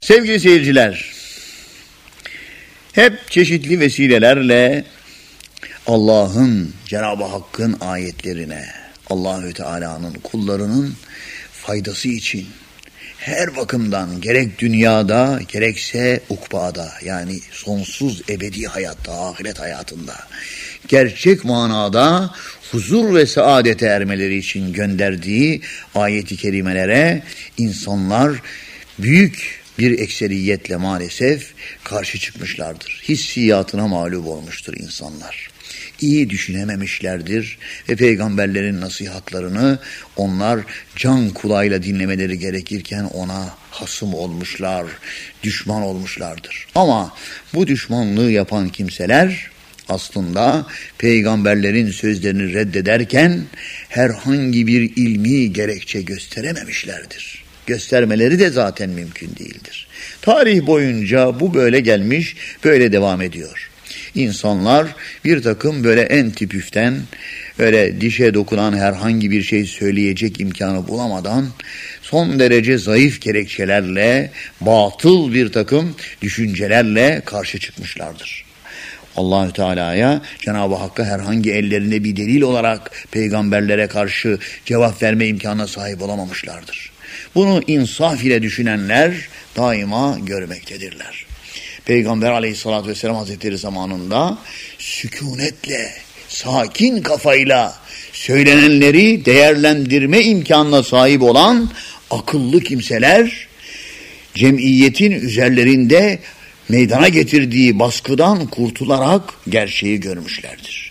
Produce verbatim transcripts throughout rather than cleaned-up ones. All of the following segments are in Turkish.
Sevgili seyirciler, hep çeşitli vesilelerle Allah'ın, Cenab-ı Hakk'ın ayetlerine, Allahü Teala'nın kullarının faydası için her bakımdan gerek dünyada gerekse ukbada, yani sonsuz ebedi hayatta, ahiret hayatında gerçek manada huzur ve saadete ermeleri için gönderdiği ayet-i kerimelere insanlar büyük bir ekseriyetle maalesef karşı çıkmışlardır. Hissiyatına mağlup olmuştur insanlar. İyi düşünememişlerdir ve peygamberlerin nasihatlarını onlar can kulağıyla dinlemeleri gerekirken ona hasım olmuşlar, düşman olmuşlardır. Ama bu düşmanlığı yapan kimseler aslında peygamberlerin sözlerini reddederken herhangi bir ilmi gerekçe gösterememişlerdir. Göstermeleri de zaten mümkün değildir. Tarih boyunca bu böyle gelmiş, böyle devam ediyor. İnsanlar bir takım böyle en tipüften, öyle dişe dokunan herhangi bir şey söyleyecek imkanı bulamadan son derece zayıf gerekçelerle, batıl bir takım düşüncelerle karşı çıkmışlardır. Allahü Teala'ya, Cenab-ı Hakk'a herhangi ellerinde bir delil olarak peygamberlere karşı cevap verme imkanına sahip olamamışlardır. Bunu insaf ile düşünenler daima görmektedirler. Peygamber Aleyhisselatü Vesselam Hazretleri zamanında sükunetle, sakin kafayla söylenenleri değerlendirme imkanına sahip olan akıllı kimseler, cemiyetin üzerlerinde meydana getirdiği baskıdan kurtularak gerçeği görmüşlerdir.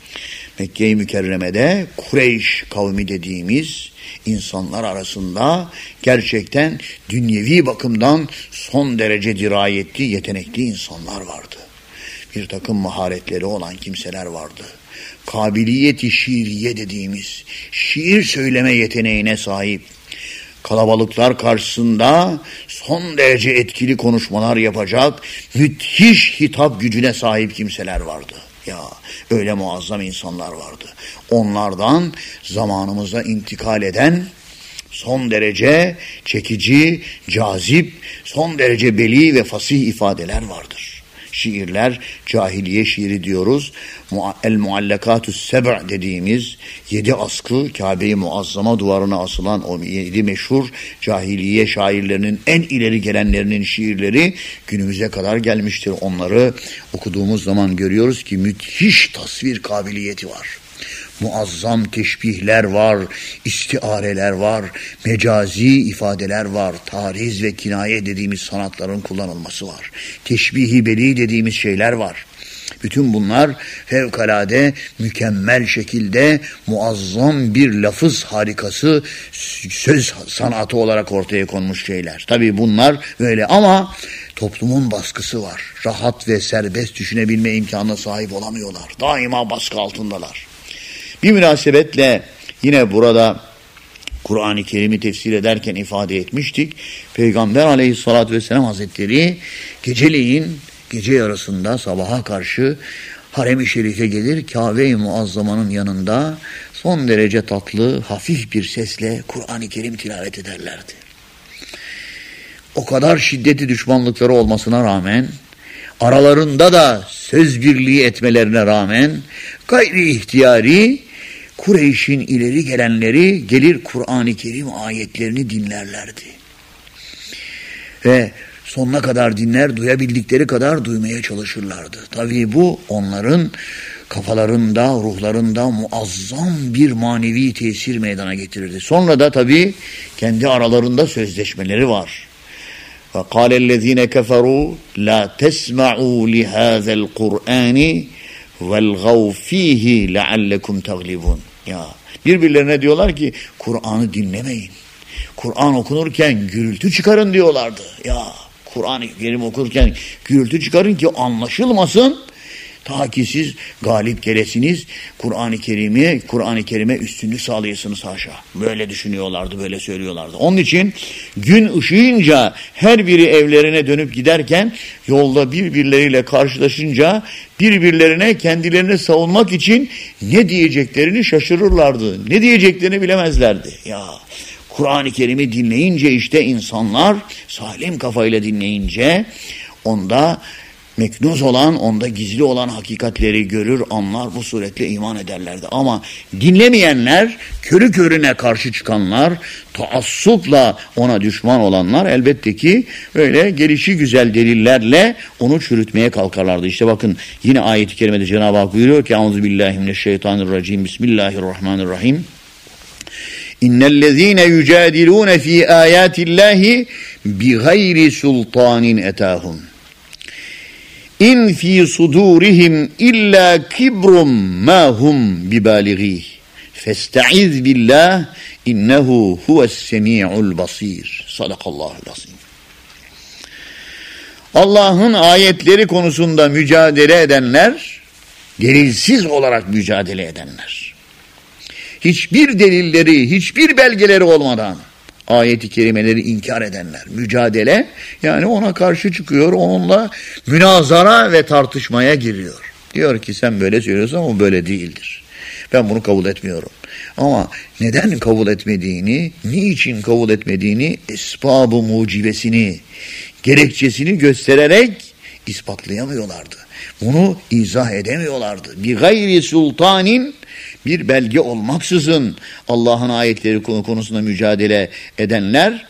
Mekke-i Mükerreme'de Kureyş kavmi dediğimiz insanlar arasında gerçekten dünyevi bakımdan son derece dirayetli, yetenekli insanlar vardı. Bir takım maharetleri olan kimseler vardı. Kabiliyeti şiiriye dediğimiz şiir söyleme yeteneğine sahip, kalabalıklar karşısında son derece etkili konuşmalar yapacak müthiş hitap gücüne sahip kimseler vardı. Ya öyle muazzam insanlar vardı. Onlardan zamanımıza intikal eden son derece çekici, cazip, son derece beli ve fasih ifadeler vardır. Şiirler, cahiliye şiiri diyoruz. El-Muallakatü Seb' dediğimiz yedi askı Kabe-i Muazzama duvarına asılan o yedi meşhur cahiliye şairlerinin en ileri gelenlerinin şiirleri günümüze kadar gelmiştir. Onları okuduğumuz zaman görüyoruz ki müthiş tasvir kabiliyeti var. Muazzam teşbihler var, istiareler var, mecazi ifadeler var, tariz ve kinaye dediğimiz sanatların kullanılması var. Teşbih-i beli dediğimiz şeyler var. Bütün bunlar fevkalade mükemmel şekilde muazzam bir lafız harikası, söz sanatı olarak ortaya konmuş şeyler. Tabii bunlar böyle ama toplumun baskısı var. Rahat ve serbest düşünebilme imkanına sahip olamıyorlar. Daima baskı altındalar. Bir münasebetle yine burada Kur'an-ı Kerim'i tefsir ederken ifade etmiştik. Peygamber Aleyhisselatü Vesselam Hazretleri geceleyin, gece yarısında sabaha karşı harem-i şerife gelir, Kabe-i Muazzama'nın yanında son derece tatlı, hafif bir sesle Kur'an-ı Kerim tilavet ederlerdi. O kadar şiddetli düşmanlıkları olmasına rağmen, aralarında da söz birliği etmelerine rağmen gayri ihtiyari Kureyş'in ileri gelenleri gelir Kur'an-ı Kerim ayetlerini dinlerlerdi. Ve sonuna kadar dinler, duyabildikleri kadar duymaya çalışırlardı. Tabii bu onların kafalarında, ruhlarında muazzam bir manevi tesir meydana getirirdi. Sonra da tabii kendi aralarında sözleşmeleri var. وَقَالَ الَّذ۪ينَ كَفَرُوا لَا تَسْمَعُوا لِهَذَا الْقُرْآنِ وَالْغَوْ ف۪يهِ لَعَلَّكُمْ تَغْلِبُونَ. Ya birbirlerine diyorlar ki Kur'an'ı dinlemeyin. Kur'an okunurken gürültü çıkarın diyorlardı. Ya Kur'an-ı Kerim okurken gürültü çıkarın ki anlaşılmasın. Ta ki siz galip gelesiniz, Kur'an-ı Kerim'e, Kur'an-ı Kerim'e üstünlük sağlayasınız haşa. Böyle düşünüyorlardı, böyle söylüyorlardı. Onun için gün ışıyınca her biri evlerine dönüp giderken yolda birbirleriyle karşılaşınca birbirlerine kendilerini savunmak için ne diyeceklerini şaşırırlardı. Ne diyeceklerini bilemezlerdi. Ya Kur'an-ı Kerim'i dinleyince işte insanlar salim kafayla dinleyince onda meknuz olan, onda gizli olan hakikatleri görür, anlar, bu suretle iman ederlerdi. Ama dinlemeyenler, körü körüne karşı çıkanlar, taassupla ona düşman olanlar elbette ki öyle gelişi güzel delillerle onu çürütmeye kalkarlardı. İşte bakın yine ayet-i kerimede Cenab-ı Hak buyuruyor ki Euzubillahimineşşeytanirracim Bismillahirrahmanirrahim. İnnellezîne yücadilûne fî âyâtillâhi bighayri sultânin etâhum. İn fi sudurihim illa kibrum ma hum bibaligih. Festaiz billah innehu huves-semi'ul basir. Sadakallahul azim. Allah'ın ayetleri konusunda mücadele edenler, delilsiz olarak mücadele edenler. Hiçbir delilleri, hiçbir belgeleri olmadan ayet-i kerimeleri inkar edenler. Mücadele, yani ona karşı çıkıyor, onunla münazara ve tartışmaya giriyor. Diyor ki sen böyle söylüyorsun ama böyle değildir. Ben bunu kabul etmiyorum. Ama neden kabul etmediğini, niçin kabul etmediğini, esbab-ı mucibesini, gerekçesini göstererek ispatlayamıyorlardı. Bunu izah edemiyorlardı. Bir gayri sultanin, bir belge olmaksızın Allah'ın ayetleri konusunda mücadele edenler,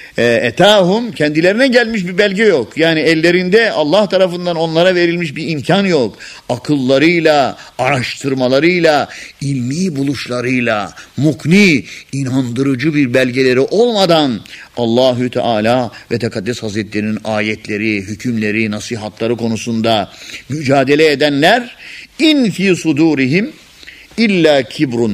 etahum, kendilerine gelmiş bir belge yok. Yani ellerinde Allah tarafından onlara verilmiş bir imkan yok. Akıllarıyla, araştırmalarıyla, ilmi buluşlarıyla, mukni, inandırıcı bir belgeleri olmadan Allahü Teala ve Tekaddes Hazretleri'nin ayetleri, hükümleri, nasihatları konusunda mücadele edenler, in fi sudurihim illa kibrun.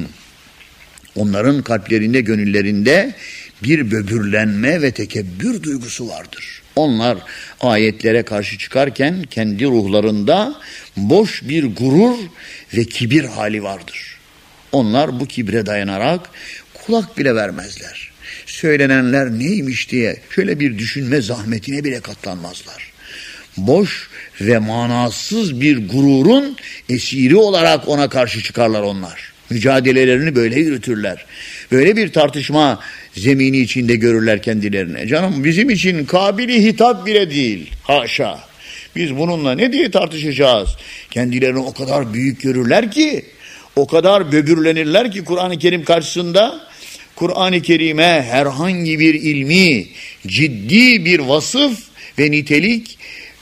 Onların kalplerinde, gönüllerinde bir böbürlenme ve tekebbür duygusu vardır. Onlar ayetlere karşı çıkarken kendi ruhlarında boş bir gurur ve kibir hali vardır. Onlar bu kibre dayanarak kulak bile vermezler. Söylenenler neymiş diye şöyle bir düşünme zahmetine bile katlanmazlar. Boş ve manasız bir gururun esiri olarak ona karşı çıkarlar onlar. Mücadelelerini böyle yürütürler. Böyle bir tartışma zemini içinde görürler kendilerine. Canım bizim için kabili hitap bile değil. Haşa. Biz bununla ne diye tartışacağız? Kendilerini o kadar büyük görürler ki, o kadar böbürlenirler ki Kur'an-ı Kerim karşısında, Kur'an-ı Kerim'e herhangi bir ilmi, ciddi bir vasıf ve nitelik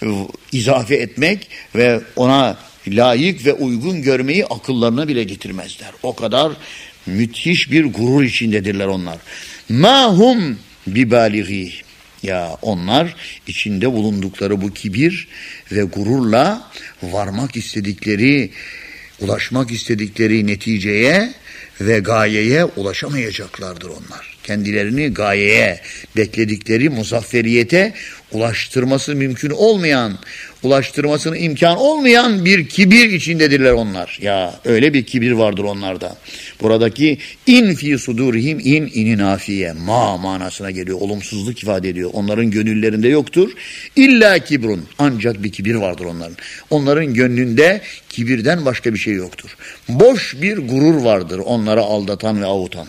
izafe etmek ve ona layık ve uygun görmeyi akıllarına bile getirmezler. O kadar müthiş bir gurur içindedirler onlar. Ma hum bibalighi. Ya onlar içinde bulundukları bu kibir ve gururla varmak istedikleri, ulaşmak istedikleri neticeye ve gayeye ulaşamayacaklardır onlar. Kendilerini gayeye, bekledikleri muzafferiyete ulaştırması mümkün olmayan, ulaştırmasına imkan olmayan bir kibir içindedirler onlar. Ya öyle bir kibir vardır onlarda. Buradaki in fi sudurihim, in inin nafiye, ma manasına geliyor. Olumsuzluk ifade ediyor. Onların gönüllerinde yoktur. İlla kibrun. Ancak bir kibir vardır onların. Onların gönlünde kibirden başka bir şey yoktur. Boş bir gurur vardır onları aldatan ve avutan.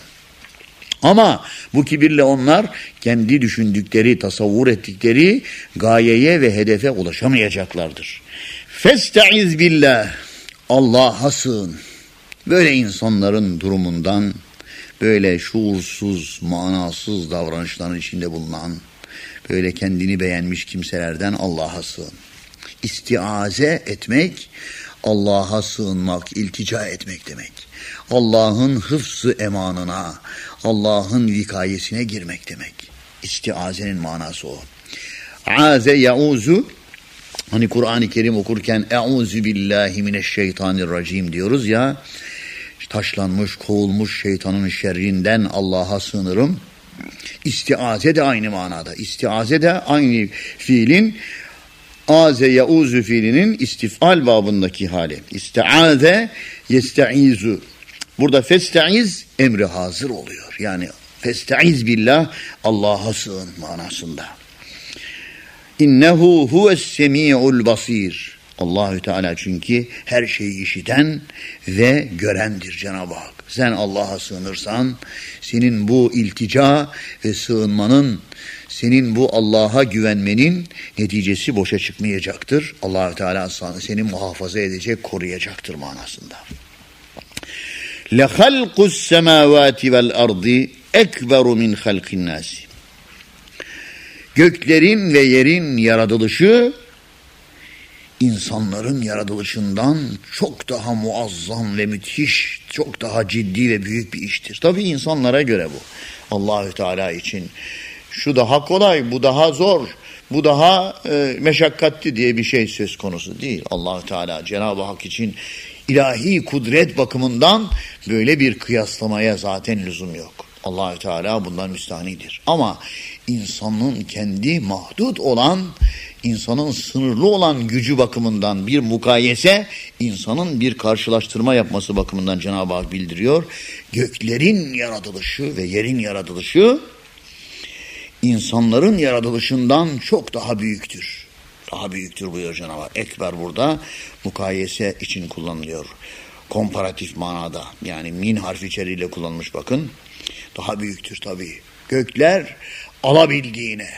Ama bu kibirle onlar kendi düşündükleri, tasavvur ettikleri gayeye ve hedefe ulaşamayacaklardır. Festaiz billah. Allah'a sığın. Böyle insanların durumundan, böyle şuursuz, manasız davranışların içinde bulunan, böyle kendini beğenmiş kimselerden Allah'a sığın. İstiaze etmek, Allah'a sığınmak, iltica etmek demek. Allah'ın hıfzı emanına, Allah'ın vikayesine girmek demek. İstiazenin manası o. Aze yauzu, hani Kur'an-ı Kerim okurken Euzu billahi mineşşeytanirracim diyoruz ya, taşlanmış, kovulmuş şeytanın şerrinden Allah'a sığınırım. İstiaze de aynı manada. İstiaze de aynı fiilin, aze yauzu fiilinin istifal babındaki hali. İstiaze yestaizu. Burada festaiz emri hazır oluyor. Yani festaiz billah, Allah'a sığın manasında. İnnehu huves-semi'ul basir. Allahü Teala çünkü her şeyi işiten ve görendir Cenab-ı Hak. Sen Allah'a sığınırsan senin bu iltica ve sığınmanın, senin bu Allah'a güvenmenin neticesi boşa çıkmayacaktır. Allahü Teala seni muhafaza edecek, koruyacaktır manasında. لَخَلْقُ السَّمَاوَاتِ وَالْأَرْضِ اَكْبَرُ مِنْ خَلْقِ النَّاسِ. Göklerin ve yerin yaratılışı insanların yaratılışından çok daha muazzam ve müthiş, çok daha ciddi ve büyük bir iştir. Tabii insanlara göre bu. Allahü Teala için şu daha kolay, bu daha zor, bu daha e, meşakkatli diye bir şey söz konusu değil. Allahü Teala Cenab-ı Hak için ilahi kudret bakımından böyle bir kıyaslamaya zaten lüzum yok. Allahü Teala bundan müstahnidir. Ama insanın kendi mahdut olan, insanın sınırlı olan gücü bakımından bir mukayese, insanın bir karşılaştırma yapması bakımından Cenab-ı Hak bildiriyor. Göklerin yaratılışı ve yerin yaratılışı insanların yaratılışından çok daha büyüktür. Daha büyüktür buyuruyor Cenab-ı Hak. Ekber burada mukayese için kullanılıyor. Komparatif manada, yani min harfi içeriğiyle kullanılmış bakın. Daha büyüktür tabii. Gökler alabildiğine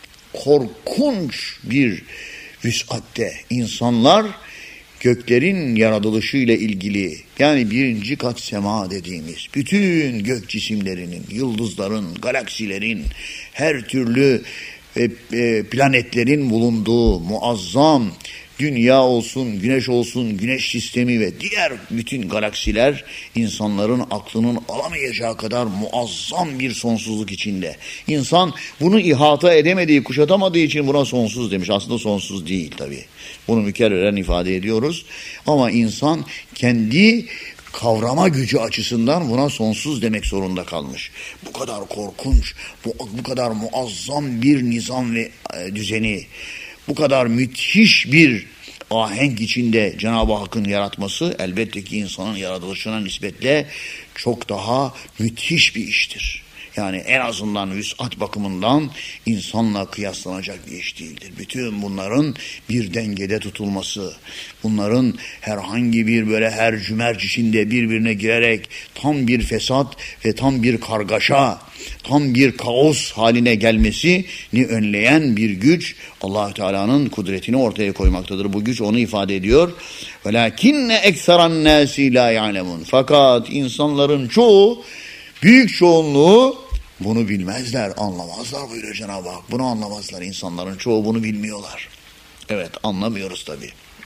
korkunç bir vüs'atte, insanlar göklerin yaratılışı ile ilgili, yani birinci kat sema dediğimiz bütün gök cisimlerinin, yıldızların, galaksilerin, her türlü e, e, planetlerin bulunduğu muazzam dünya olsun, güneş olsun, güneş sistemi ve diğer bütün galaksiler insanların aklının alamayacağı kadar muazzam bir sonsuzluk içinde. İnsan bunu ihata edemediği, kuşatamadığı için buna sonsuz demiş. Aslında sonsuz değil tabii. Bunu mükerreren ifade ediyoruz. Ama insan kendi kavrama gücü açısından buna sonsuz demek zorunda kalmış. Bu kadar korkunç, bu, bu kadar muazzam bir nizam ve e, düzeni, bu kadar müthiş bir ahenk içinde Cenab-ı Hakk'ın yaratması elbette ki insanın yaratılışına nispetle çok daha müthiş bir iştir. Yani en azından vüs'at bakımından insanla kıyaslanacak bir iş değildir. Bütün bunların bir dengede tutulması, bunların herhangi bir böyle her cümerç içinde birbirine girerek tam bir fesat ve tam bir kargaşa, tam bir kaos haline gelmesini önleyen bir güç Allah Teala'nın kudretini ortaya koymaktadır. Bu güç onu ifade ediyor. وَلَكِنَّ اَكْثَرَ النَّاسِ لَا يَعْلَمُونَ. Fakat insanların çoğu, büyük çoğunluğu bunu bilmezler, anlamazlar buyuruyor Cenab-ı Hak. Bunu anlamazlar. İnsanların çoğu bunu bilmiyorlar. Evet, anlamıyoruz tabii.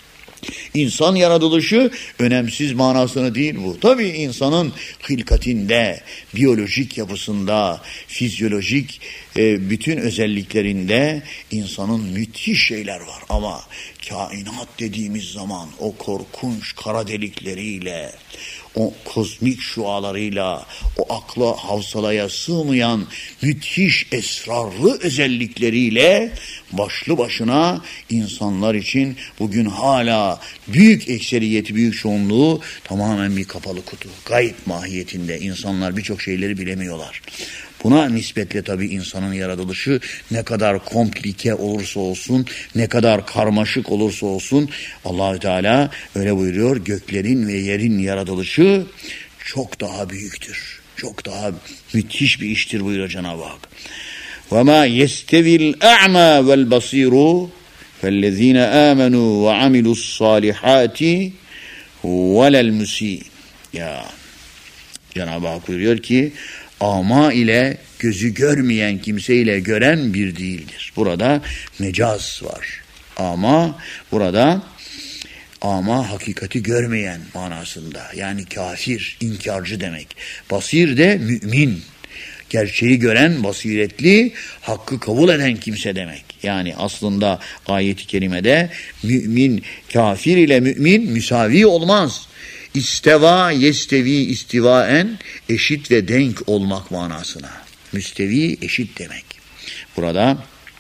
İnsan yaratılışı önemsiz manasını değil bu. Tabii insanın hilkatinde, biyolojik yapısında, fizyolojik e, bütün özelliklerinde insanın müthiş şeyler var. Ama kainat dediğimiz zaman o korkunç kara delikleriyle, o kozmik şualarıyla, o akla, havsalaya sığmayan müthiş esrarlı özellikleriyle başlı başına insanlar için bugün hala büyük ekseriyeti, büyük çoğunluğu tamamen bir kapalı kutu. Gayb mahiyetinde insanlar birçok şeyleri bilemiyorlar. Buna nispetle tabii insanın yaratılışı ne kadar komplike olursa olsun, ne kadar karmaşık olursa olsun Allah-u Teala öyle buyuruyor. Göklerin ve yerin yaratılışı çok daha büyüktür. Çok daha müthiş bir iştir buyuruyor Cenab-ı Hak. وَمَا يَسْتَوِي الْأَعْمَى وَالْبَصِيرُ فَالَّذ۪ينَ آمَنُوا وَعَمِلُوا الصَّالِحَاتِ وَلَا الْمُسِيءِ. Ya Cenab-ı Hak buyuruyor ki ama ile gözü görmeyen kimseyle gören bir değildir. Burada mecaz var. Ama burada ama hakikati görmeyen manasında. Yani kafir, inkarcı demek. Basir de mümin. Gerçeği gören, basiretli, hakkı kabul eden kimse demek. Yani aslında ayet-i kerimede mümin, kafir ile mümin müsavi olmaz. İsteva, yestevi, istivaen eşit ve denk olmak manasına. Müstevi eşit demek. Burada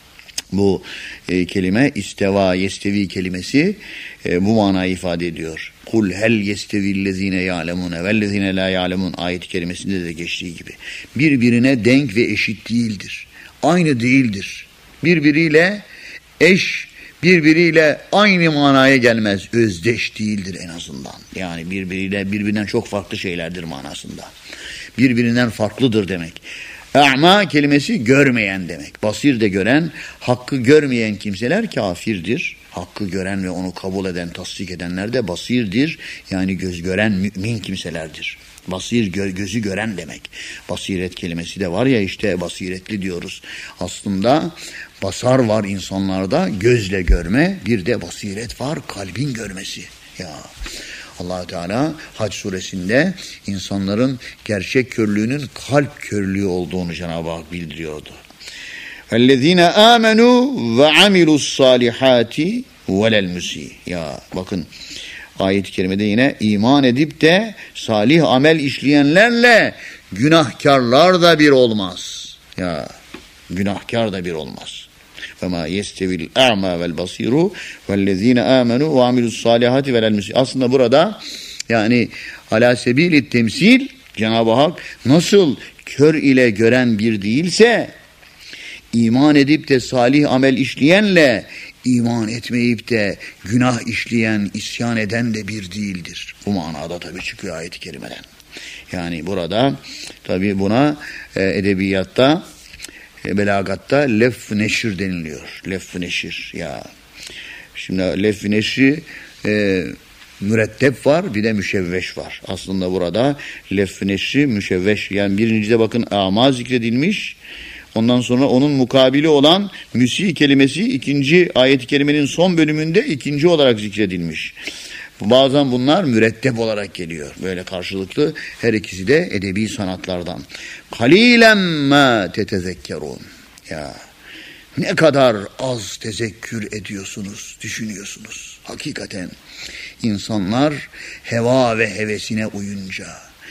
bu e, kelime isteva, yestevi kelimesi e, bu manayı ifade ediyor. Kul hel yestevillezine ya'lemune vellezine la ya'lemun ayet-i kerimesinde de geçtiği gibi. Birbirine denk ve eşit değildir. Aynı değildir. Birbiriyle eş, birbiriyle aynı manaya gelmez. Özdeş değildir en azından. Yani birbiriyle birbirinden çok farklı şeylerdir manasında. Birbirinden farklıdır demek. A'ma kelimesi görmeyen demek. Basir de gören, hakkı görmeyen kimseler kafirdir. Hakkı gören ve onu kabul eden, tasdik edenler de basirdir. Yani göz gören mümin kimselerdir. Basir gö gözü gören demek. Basiret kelimesi de var ya, işte basiretli diyoruz. Aslında basar var insanlarda, gözle görme, bir de basiret var, kalbin görmesi. Ya Allah Teala Hac suresinde insanların gerçek körlüğünün kalp körlüğü olduğunu Cenab-ı Hak bildiriyordu. اَلَّذ۪ينَ آمَنُوا وَعَمِلُوا الصَّالِحَاتِ وَلَا الْمُسِيءِ. Ya bakın, ayet-i kerimede yine iman edip de salih amel işleyenlerle günahkarlar da bir olmaz. Ya günahkar da bir olmaz. وَمَا يَسْتَوِي الْاَعْمَى وَالْبَصِيرُ وَالَّذ۪ينَ آمَنُوا وَعَمِلُوا الصَّالِحَاتِ وَلَا الْمُسِيءِ. Aslında burada yani alâ sebîli temsil, Cenab-ı Hak nasıl kör ile gören bir değilse, iman edip de salih amel işleyenle iman etmeyip de günah işleyen, isyan eden de bir değildir. Bu manada tabii çıkıyor ayet-i kerimeden. Yani burada tabii buna e, edebiyatta, e, belagatta lef-i neşir deniliyor. Lef-i neşir. Ya. Şimdi lef-i neşri e, mürettep var, bir de müşevveş var. Aslında burada lef-i neşri müşevveş. Yani birincide bakın ama zikredilmiş. Ondan sonra onun mukabili olan müsi kelimesi ikinci ayet-i kerimenin son bölümünde ikinci olarak zikredilmiş. Bazen bunlar mürettep olarak geliyor. Böyle karşılıklı, her ikisi de edebi sanatlardan. Kalilen ma tetezekkerun. Ya ne kadar az tezekkür ediyorsunuz, düşünüyorsunuz. Hakikaten insanlar heva ve hevesine uyunca,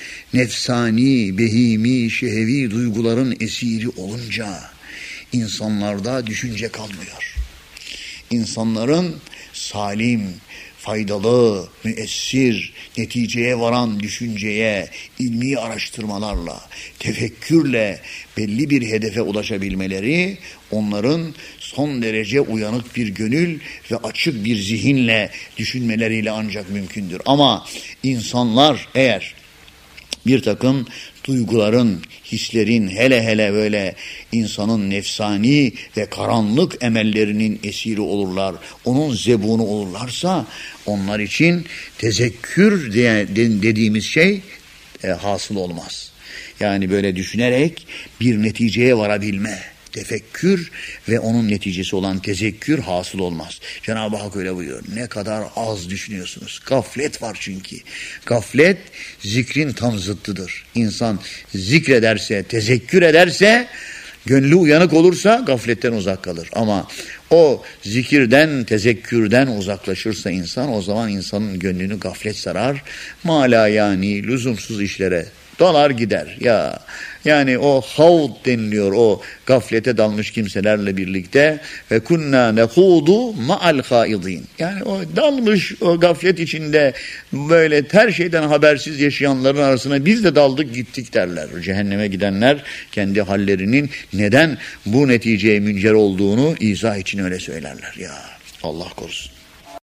nefsani, behimi, şehevi duyguların esiri olunca insanlarda düşünce kalmıyor. İnsanların salim, faydalı, müessir, neticeye varan düşünceye, ilmi araştırmalarla, tefekkürle belli bir hedefe ulaşabilmeleri, onların son derece uyanık bir gönül ve açık bir zihinle düşünmeleriyle ancak mümkündür. Ama insanlar eğer bir takım duyguların, hislerin, hele hele böyle insanın nefsani ve karanlık emellerinin esiri olurlar, onun zebunu olurlarsa, onlar için tezekkür diye, dediğimiz şey e, hasıl olmaz. Yani böyle düşünerek bir neticeye varabilme, tefekkür ve onun neticesi olan tezekkür hasıl olmaz. Cenab-ı Hak öyle buyuruyor. Ne kadar az düşünüyorsunuz. Gaflet var çünkü. Gaflet zikrin tam zıttıdır. İnsan zikrederse, tezekkür ederse, gönlü uyanık olursa gafletten uzak kalır. Ama o zikirden, tezekkürden uzaklaşırsa insan, o zaman insanın gönlünü gaflet sarar. Mala yani lüzumsuz işlere dalar gider. Ya yani o havd deniliyor, o gaflete dalmış kimselerle birlikte, ve kunna nehudu ma'al haidin. Yani o dalmış o gaflet içinde böyle her şeyden habersiz yaşayanların arasına biz de daldık gittik derler. Cehenneme gidenler kendi hallerinin neden bu neticeye müncer olduğunu izah için öyle söylerler. Ya Allah korusun.